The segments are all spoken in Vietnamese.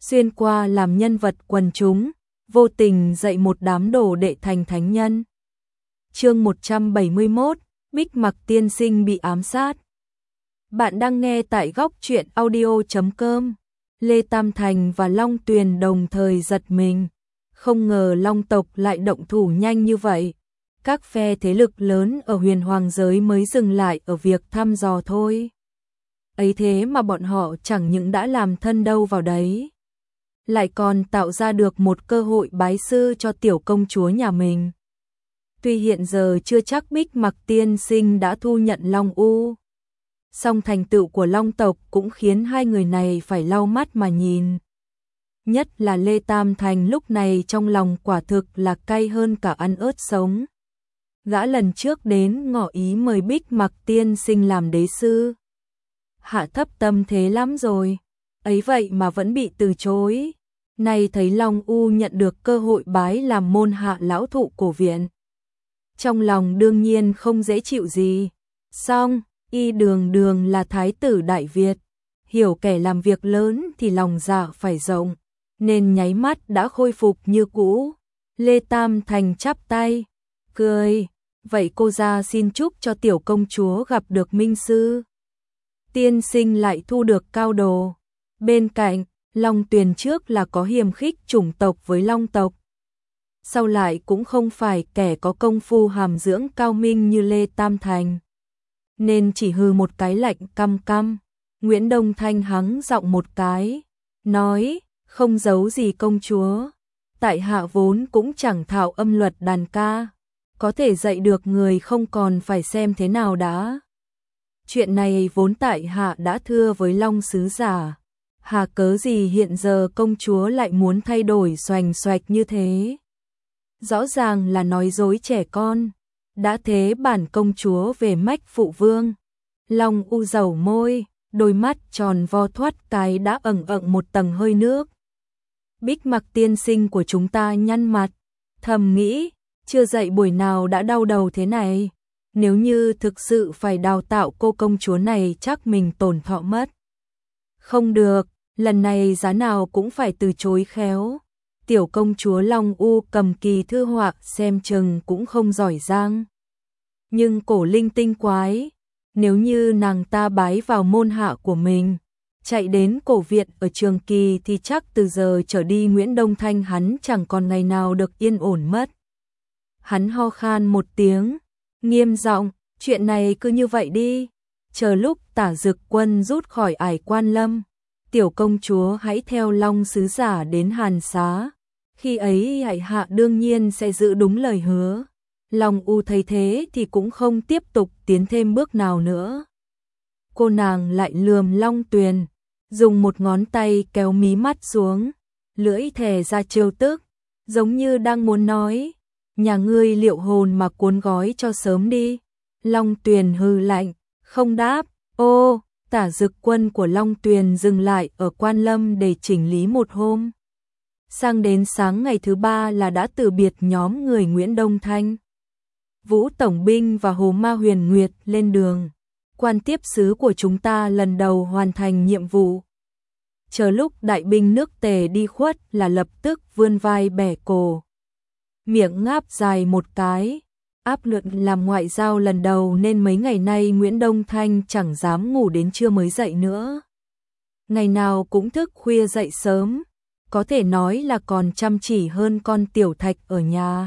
xuyên qua làm nhân vật quần chúng, vô tình dạy một đám đồ đệ thành thánh nhân. Chương 171, Bích Mặc tiên sinh bị ám sát. Bạn đang nghe tại góc truyện audio.com. Lê Tam Thành và Long Tuyền đồng thời giật mình, không ngờ Long tộc lại động thủ nhanh như vậy. Các phe thế lực lớn ở huyền hoàng giới mới dừng lại ở việc thăm dò thôi. Ấy thế mà bọn họ chẳng những đã làm thân đâu vào đấy, lại còn tạo ra được một cơ hội bái sư cho tiểu công chúa nhà mình. Tuy hiện giờ chưa chắc Bích Mặc tiên sinh đã thu nhận Long U, song thành tựu của Long tộc cũng khiến hai người này phải lau mắt mà nhìn. Nhất là Lê Tam Thành lúc này trong lòng quả thực là cay hơn cả ăn ớt sống. Gã lần trước đến ngỏ ý mời Bích Mặc tiên sinh làm đế sư, hạ thấp tâm thế lắm rồi, ấy vậy mà vẫn bị từ chối. Nay thấy Long U nhận được cơ hội bái làm môn hạ lão thụ cổ viện, trong lòng đương nhiên không dễ chịu gì. Song y đường đường là thái tử Đại Việt, hiểu kẻ làm việc lớn thì lòng dạ phải rộng, nên nháy mắt đã khôi phục như cũ. Lê Tam Thành chắp tay, cười, vậy cô ra xin chúc cho tiểu công chúa gặp được minh sư tiên sinh lại thu được cao đồ. Bên cạnh, Long Tuyền trước là có hiềm khích chủng tộc với Long tộc, sau lại cũng không phải kẻ có công phu hàm dưỡng cao minh như Lê Tam Thành, nên chỉ hừ một cái lạnh căm căm. Nguyễn Đông Thanh hắng giọng một cái, nói, không giấu gì công chúa, tại hạ vốn cũng chẳng thạo âm luật đàn ca, có thể dạy được người không còn phải xem thế nào đã. Chuyện này vốn tại hạ đã thưa với Long sứ giả, hà cớ gì hiện giờ công chúa lại muốn thay đổi xoành xoạch như thế. Rõ ràng là nói dối trẻ con, đã thế bản công chúa về mách phụ vương. Long U dầu môi, đôi mắt tròn vo thoát cái đã ẩn ẩn một tầng hơi nước. Bích Mặc tiên sinh của chúng ta nhăn mặt, thầm nghĩ, chưa dậy buổi nào đã đau đầu thế này. Nếu như thực sự phải đào tạo cô công chúa này chắc mình tổn thọ mất. Không được, lần này giá nào cũng phải từ chối khéo. Tiểu công chúa Long U cầm kỳ thư họa xem chừng cũng không giỏi giang, nhưng cổ linh tinh quái. Nếu như nàng ta bái vào môn hạ của mình, chạy đến cổ viện ở Trường Kỳ thì chắc từ giờ trở đi Nguyễn Đông Thanh hắn chẳng còn ngày nào được yên ổn mất. Hắn ho khan một tiếng, nghiêm giọng, chuyện này cứ như vậy đi, chờ lúc Tả Dực Quân rút khỏi Ải Quan Lâm, tiểu công chúa hãy theo Long sứ giả đến Hàn Xá, khi ấy hải hạ đương nhiên sẽ giữ đúng lời hứa. Long U thấy thế thì cũng không tiếp tục tiến thêm bước nào nữa. Cô nàng lại lườm Long Tuyền, dùng một ngón tay kéo mí mắt xuống, lưỡi thè ra trêu tức, giống như đang muốn nói, nhà ngươi liệu hồn mà cuốn gói cho sớm đi. Long Tuyền hừ lạnh, không đáp. Ô, Tả Dực Quân của Long Tuyền dừng lại ở Quan Lâm để chỉnh lý một hôm. Sang đến sáng ngày thứ ba là đã từ biệt nhóm người Nguyễn Đông Thanh, Vũ Tổng binh và Hồ Ma Huyền Nguyệt lên đường. Quan tiếp sứ của chúng ta lần đầu hoàn thành nhiệm vụ. Chờ lúc đại binh nước Tề đi khuất là lập tức vươn vai bẻ cổ, miệng ngáp dài một cái. Áp lực làm ngoại giao lần đầu nên mấy ngày nay Nguyễn Đông Thanh chẳng dám ngủ đến trưa mới dậy nữa. Ngày nào cũng thức khuya dậy sớm, có thể nói là còn chăm chỉ hơn con Tiểu Thạch ở nhà.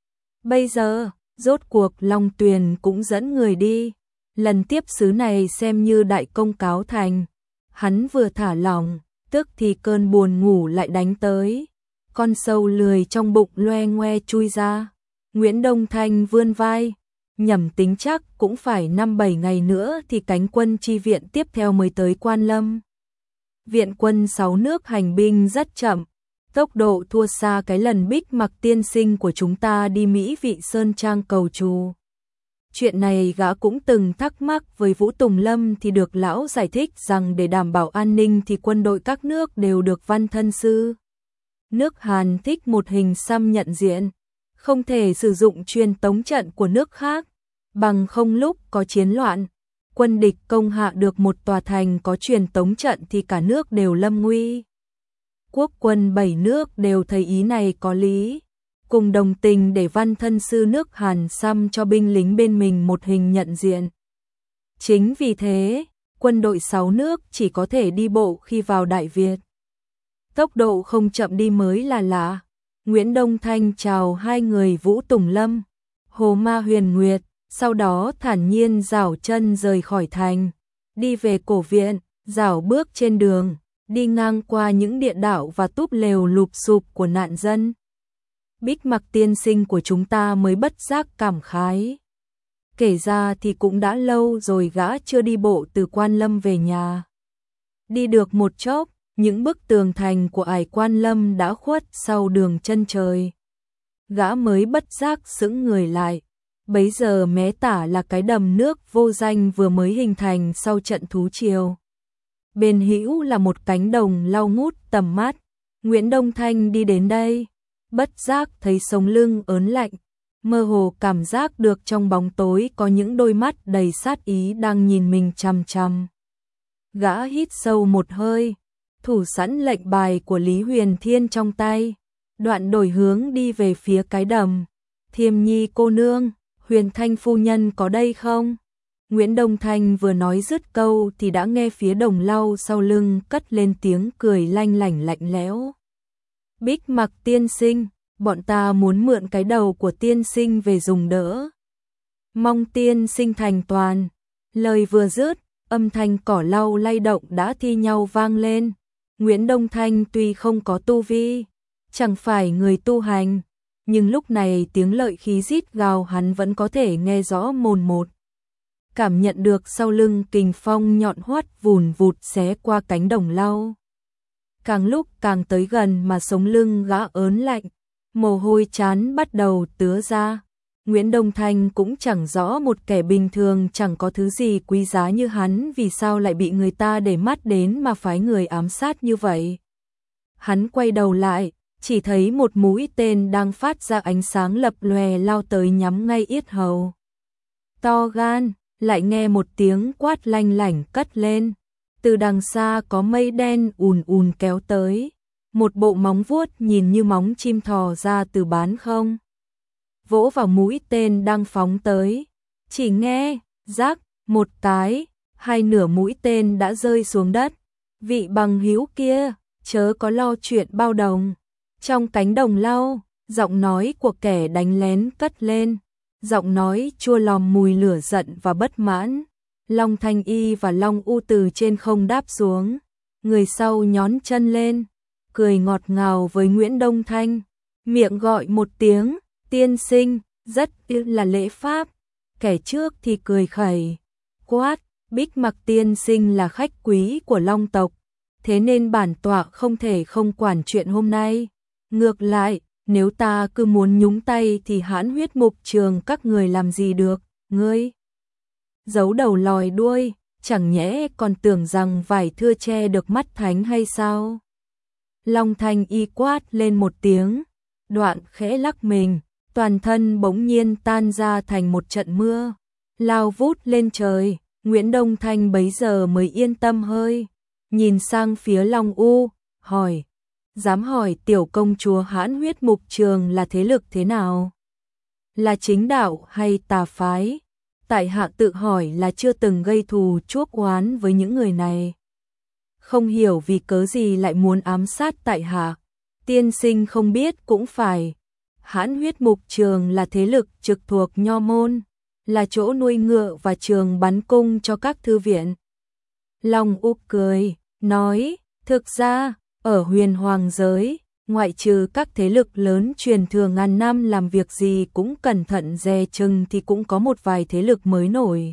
Bây giờ, rốt cuộc Long Tuyền cũng dẫn người đi. Lần tiếp sứ này xem như đại công cáo thành. Hắn vừa thả lỏng, tức thì cơn buồn ngủ lại đánh tới. Con sâu lười trong bụng loe ngoe chui ra. Nguyễn Đông Thanh vươn vai, nhẩm tính chắc cũng phải 5-7 ngày nữa thì cánh quân chi viện tiếp theo mới tới Quan Lâm. Viện quân 6 nước hành binh rất chậm, tốc độ thua xa cái lần Bích Mặc tiên sinh của chúng ta đi Mỹ Vị Sơn Trang cầu trù. Chuyện này gã cũng từng thắc mắc với Vũ Tùng Lâm thì được lão giải thích rằng để đảm bảo an ninh thì quân đội các nước đều được văn thân sư. Nước Hàn thích một hình xăm nhận diện, không thể sử dụng truyền tống trận của nước khác, bằng không lúc có chiến loạn, quân địch công hạ được một tòa thành có truyền tống trận thì cả nước đều lâm nguy. Quốc quân 7 nước đều thấy ý này có lý, cùng đồng tình để văn thân sư nước Hàn xăm cho binh lính bên mình một hình nhận diện. Chính vì thế, quân đội 6 nước chỉ có thể đi bộ khi vào Đại Việt. Tốc độ không chậm đi mới là lạ. Nguyễn Đông Thanh chào hai người Vũ Tùng Lâm, Hồ Ma Huyền Nguyệt, sau đó thản nhiên giảo chân rời khỏi thành, đi về cổ viện, giảo bước trên đường, đi ngang qua những địa đạo và túp lều lụp xụp của nạn dân. Bích Mặc tiên sinh của chúng ta mới bất giác cảm khái. Kể ra thì cũng đã lâu rồi gã chưa đi bộ từ Quan Lâm về nhà. Đi được một chốc, những bức tường thành của ải Quan Lâm đã khuất sau đường chân trời. Gã mới bất giác sững người lại. Bấy giờ mé tả là cái đầm nước vô danh vừa mới hình thành sau trận thú triều. Bên hữu là một cánh đồng lau ngút tầm mắt. Nguyễn Đông Thanh đi đến đây, bất giác thấy sống lưng ớn lạnh, mơ hồ cảm giác được trong bóng tối có những đôi mắt đầy sát ý đang nhìn mình chằm chằm. Gã hít sâu một hơi, thủ sẵn lệnh bài của Lý Huyền Thiên trong tay, đoạn đổi hướng đi về phía cái đầm. Thiêm Nhi cô nương, Huyền Thanh phu nhân có đây không? Nguyễn Đông Thanh vừa nói dứt câu thì đã nghe phía đồng lau sau lưng cất lên tiếng cười lanh lảnh lạnh lẽo. Bích Mặc tiên sinh, bọn ta muốn mượn cái đầu của tiên sinh về dùng đỡ. Mong tiên sinh thành toàn. Lời vừa dứt, âm thanh cỏ lau lay động đã thi nhau vang lên. Nguyễn Đông Thanh tuy không có tu vi, chẳng phải người tu hành, nhưng lúc này tiếng lợi khí rít gào hắn vẫn có thể nghe rõ mồn một. Cảm nhận được sau lưng kình phong nhọn hoắt vùn vụt xé qua cánh đồng lau. Càng lúc càng tới gần mà sống lưng gã ớn lạnh, mồ hôi chán bắt đầu tứa ra. Nguyễn Đông Thanh cũng chẳng rõ một kẻ bình thường chẳng có thứ gì quý giá như hắn vì sao lại bị người ta để mắt đến mà phái người ám sát như vậy. Hắn quay đầu lại, chỉ thấy một mũi tên đang phát ra ánh sáng lập lòe lao tới nhắm ngay yết hầu. To gan, lại nghe một tiếng quát lanh lảnh cất lên. Từ đằng xa có mây đen ùn ùn kéo tới, một bộ móng vuốt nhìn như móng chim thò ra từ bán không. Vỗ vào mũi tên đang phóng tới, chỉ nghe, rắc, một cái, hai nửa mũi tên đã rơi xuống đất. Vị bằng hữu kia, chớ có lo chuyện bao đồng. Trong cánh đồng lau, giọng nói của kẻ đánh lén cất lên, giọng nói chua lòm mùi lửa giận và bất mãn. Long Thanh Y và Long U từ trên không đáp xuống, người sau nhón chân lên, cười ngọt ngào với Nguyễn Đông Thanh, miệng gọi một tiếng, tiên sinh, rất là lễ pháp. Kẻ trước thì cười khẩy, quát, Bích Mặc tiên sinh là khách quý của Long tộc, thế nên bản tọa không thể không quản chuyện hôm nay. Ngược lại, nếu ta cứ muốn nhúng tay thì hãn huyết mục trường các người làm gì được, ngươi giấu đầu lòi đuôi, chẳng nhẽ còn tưởng rằng vải thưa che được mắt thánh hay sao? Long Thanh Y quát lên một tiếng, đoạn khẽ lắc mình, toàn thân bỗng nhiên tan ra thành một trận mưa, lao vút lên trời. Nguyễn Đông Thanh bấy giờ mới yên tâm hơi, nhìn sang phía Long U, hỏi, dám hỏi tiểu công chúa hãn huyết mục trường là thế lực thế nào? Là chính đạo hay tà phái? Tại hạ tự hỏi là chưa từng gây thù chuốc oán với những người này. Không hiểu vì cớ gì lại muốn ám sát tại hạ. Tiên sinh không biết cũng phải. Hãn huyết mục trường là thế lực trực thuộc Nho môn, là chỗ nuôi ngựa và trường bắn cung cho các thư viện. Long Úc cười, nói, thực ra, ở huyền hoàng giới, ngoại trừ các thế lực lớn truyền thừa ngàn năm làm việc gì cũng cẩn thận dè chừng thì cũng có một vài thế lực mới nổi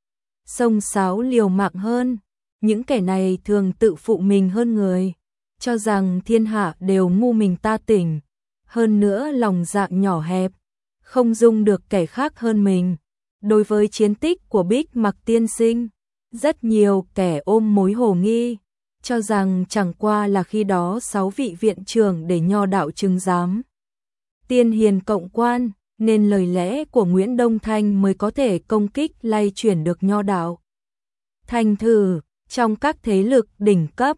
xông xáo liều mạng hơn. Những kẻ này thường tự phụ mình hơn người, cho rằng thiên hạ đều ngu mình ta tỉnh, hơn nữa lòng dạ nhỏ hẹp, không dung được kẻ khác hơn mình. Đối với chiến tích của Bích Mặc tiên sinh, rất nhiều kẻ ôm mối hồ nghi, cho rằng chẳng qua là khi đó 6 vị viện trưởng để Nho đạo chứng giám tiên hiền cộng quan, nên lời lẽ của Nguyễn Đông Thanh mới có thể công kích lay chuyển được Nho đạo. Thành thử, trong các thế lực đỉnh cấp,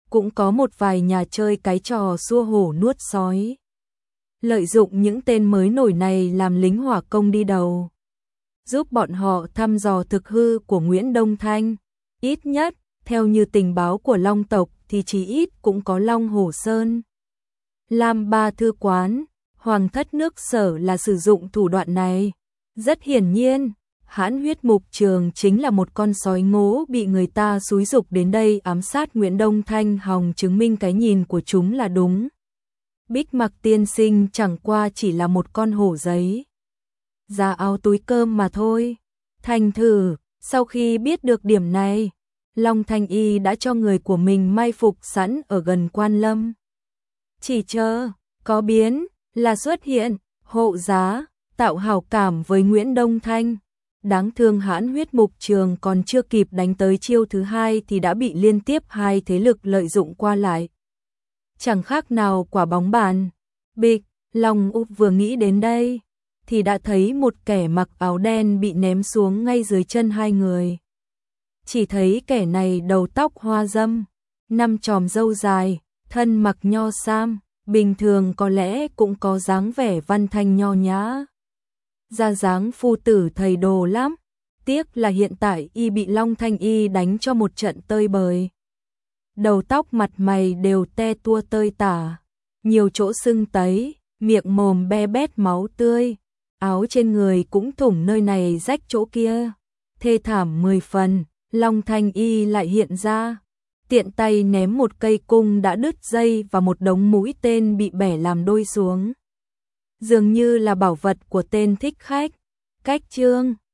cũng có một vài nhà chơi cái trò xua hổ nuốt sói. Lợi dụng những tên mới nổi này làm lính hỏa công đi đầu, giúp bọn họ thăm dò thực hư của Nguyễn Đông Thanh. Ít nhất, theo như tình báo của Long tộc thì chí ít cũng có Long Hổ Sơn, Lam Ba Thư Quán, Hoàng thất nước Sở là sử dụng thủ đoạn này. Rất hiển nhiên, Hãn Huyết Mục Trường chính là một con sói ngố bị người ta xúi giục đến đây ám sát Nguyễn Đông Thanh, hòng chứng minh cái nhìn của chúng là đúng. Bích Mặc tiên sinh chẳng qua chỉ là một con hổ giấy, da áo túi cơm mà thôi. Thành thử, sau khi biết được điểm này, Long Thanh Y đã cho người của mình mai phục sẵn ở gần Quan Lâm. Chỉ chờ, có biến, là xuất hiện, hộ giá, tạo hảo cảm với Nguyễn Đông Thanh. Đáng thương Hãn Huyết Mục Trường còn chưa kịp đánh tới chiêu thứ hai thì đã bị liên tiếp hai thế lực lợi dụng qua lại. Chẳng khác nào quả bóng bàn. Bịch, Long Úc vừa nghĩ đến đây, thì đã thấy một kẻ mặc áo đen bị ném xuống ngay dưới chân hai người. Chỉ thấy kẻ này đầu tóc hoa râm, năm chòm râu dài, thân mặc nho sam, bình thường có lẽ cũng có dáng vẻ văn thanh nho nhã. Ra dáng phu tử thầy đồ lắm, tiếc là hiện tại y bị Long Thanh Y đánh cho một trận tơi bời. Đầu tóc mặt mày đều te tua tơi tả, nhiều chỗ sưng tấy, miệng mồm be bét máu tươi, áo trên người cũng thủng nơi này rách chỗ kia. Thê thảm 10 phần, Long Thanh Y lại hiện ra, tiện tay ném một cây cung đã đứt dây và một đống mũi tên bị bẻ làm đôi xuống. Dường như là bảo vật của tên thích khách. Cách chương